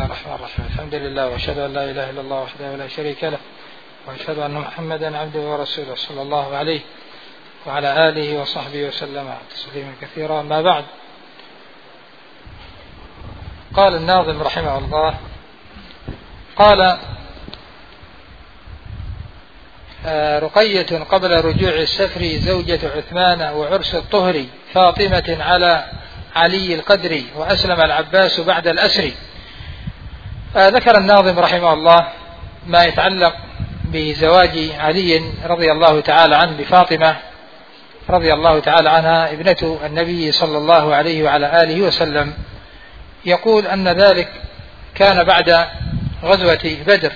الرحمن الرحيم. الحمد لله وأشهد أن لا إله إلا الله وحده لا شريك له وأشهد أن محمدا عبده ورسوله صلى الله عليه وعلى آله وصحبه وسلم تسليما كثيرا. ما بعد، قال الناظم رحمه الله: قال: رقية قبل رجوع السفر زوجة عثمان وعرس الطهر فاطمة على علي القدر وأسلم العباس بعد الأسر. ذكر الناظم رحمه الله ما يتعلق بزواج علي رضي الله تعالى عنه بفاطمة رضي الله تعالى عنها ابنة النبي صلى الله عليه وعلى آله وسلم. يقول أن ذلك كان بعد غزوة بدر،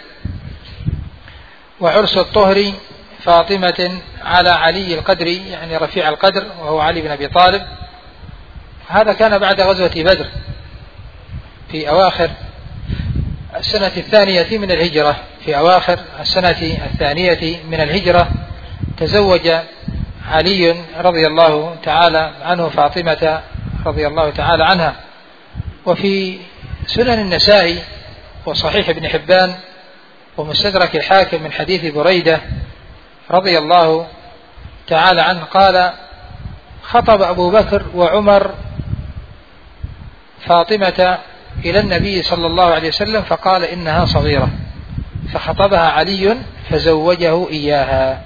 وعرس الطهر فاطمة على علي القدر، يعني رفيع القدر وهو علي بن أبي طالب. هذا كان بعد غزوة بدر في أواخر السنة الثانية من الهجرة. في أواخر السنة الثانية من الهجرة تزوج علي رضي الله تعالى عنه فاطمة رضي الله تعالى عنها. وفي سنن النسائي وصحيح ابن حبان ومستدرك الحاكم من حديث بريدة رضي الله تعالى عنه قال: خطب أبو بكر وعمر فاطمة إلى النبي صلى الله عليه وسلم فقال إنها صغيرة، فخطبها علي فزوجه إياها.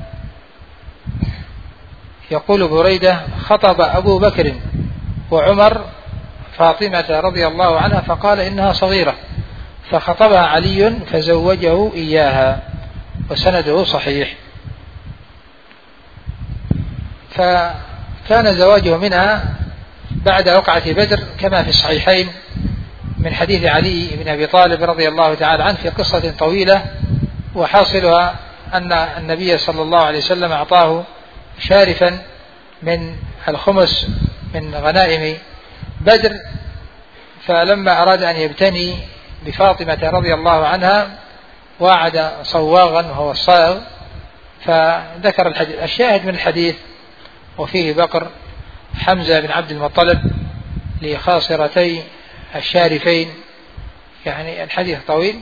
يقول بريدة: خطب أبو بكر وعمر فاطمة رضي الله عنها فقال إنها صغيرة، فخطبها علي فزوجه إياها، وسنده صحيح. فكان زواجه منها بعد وقعة بدر كما في الصحيحين من حديث علي بن أبي طالب رضي الله تعالى عنه في قصة طويلة، وحاصلها أن النبي صلى الله عليه وسلم أعطاه شارفا من الخمس من غنائم بدر، فلما أراد أن يبتني بفاطمة رضي الله عنها وعد صواغا وهو الصاغ، فذكر الحديث. الشاهد من الحديث: وفيه بقر حمزة بن عبد المطلب لخاصرتي الشارفين، يعني الحديث طويل.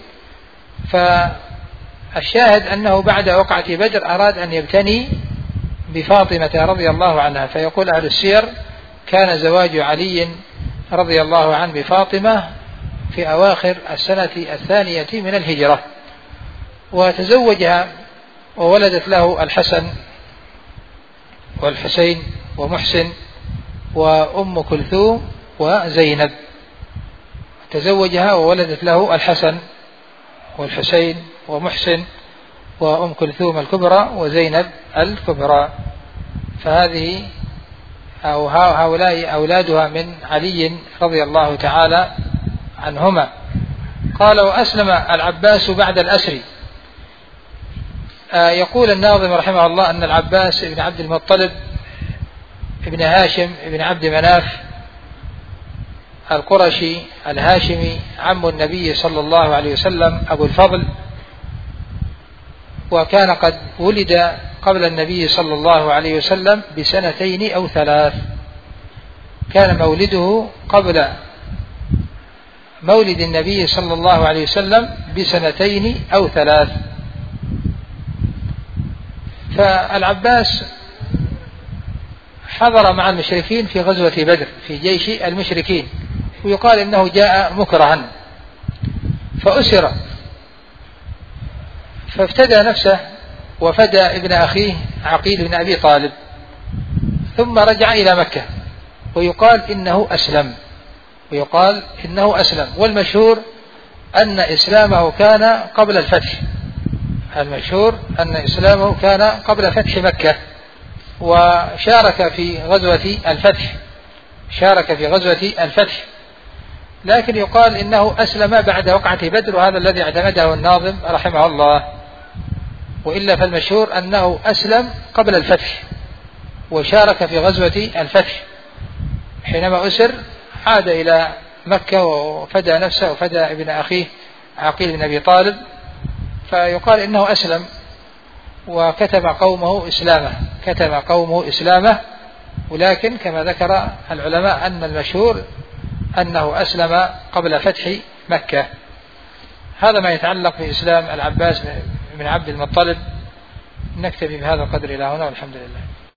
فالشاهد أنه بعد وقعة بدر أراد أن يبتني بفاطمة رضي الله عنها. فيقول أهل السير: كان زواج علي رضي الله عنه بفاطمة في أواخر السنة الثانية من الهجرة، وتزوجها وولدت له الحسن والحسين ومحسن وأم كلثوم وزينب. تزوجها وولدت له الحسن والحسين ومحسن وأم كلثوم الكبرى وزينب الكبرى. فهذه أو هؤلاء أولادها من علي رضي الله تعالى عنهما. قال: وأسلم العباس بعد الأسر. يقول الناظم رحمه الله أن العباس بن عبد المطلب ابن هاشم ابن عبد مناف القرشي الهاشمي عم النبي صلى الله عليه وسلم أبو الفضل، وكان قد ولد قبل النبي صلى الله عليه وسلم بسنتين أو ثلاث. كان مولده قبل مولد النبي صلى الله عليه وسلم بسنتين أو ثلاث. فالعباس حضر مع المشركين في غزوة بدر في جيش المشركين، ويقال إنه جاء مكرها فأسر، فافتدى نفسه وفدى ابن أخيه عقيل بن أبي طالب، ثم رجع إلى مكة، ويقال إنه أسلم. والمشهور أن إسلامه كان قبل الفتح، قبل فتح مكة، وشارك في غزوة الفتح، لكن يقال إنه أسلم بعد وقعة بدر، وهذا الذي اعتمده الناظم رحمه الله. وإلا فالمشهور أنه أسلم قبل الفتح وشارك في غزوة الفتح. حينما أسر عاد إلى مكة وفدى نفسه وفدى ابن أخيه عقيل بن أبي طالب، فيقال إنه أسلم وكتب قومه إسلامه، ولكن كما ذكر العلماء أن المشهور أنه أسلم قبل فتح مكة. هذا ما يتعلق بإسلام العباس بن عبد المطلب. نكتفي بهذا القدر إلى هنا والحمد لله.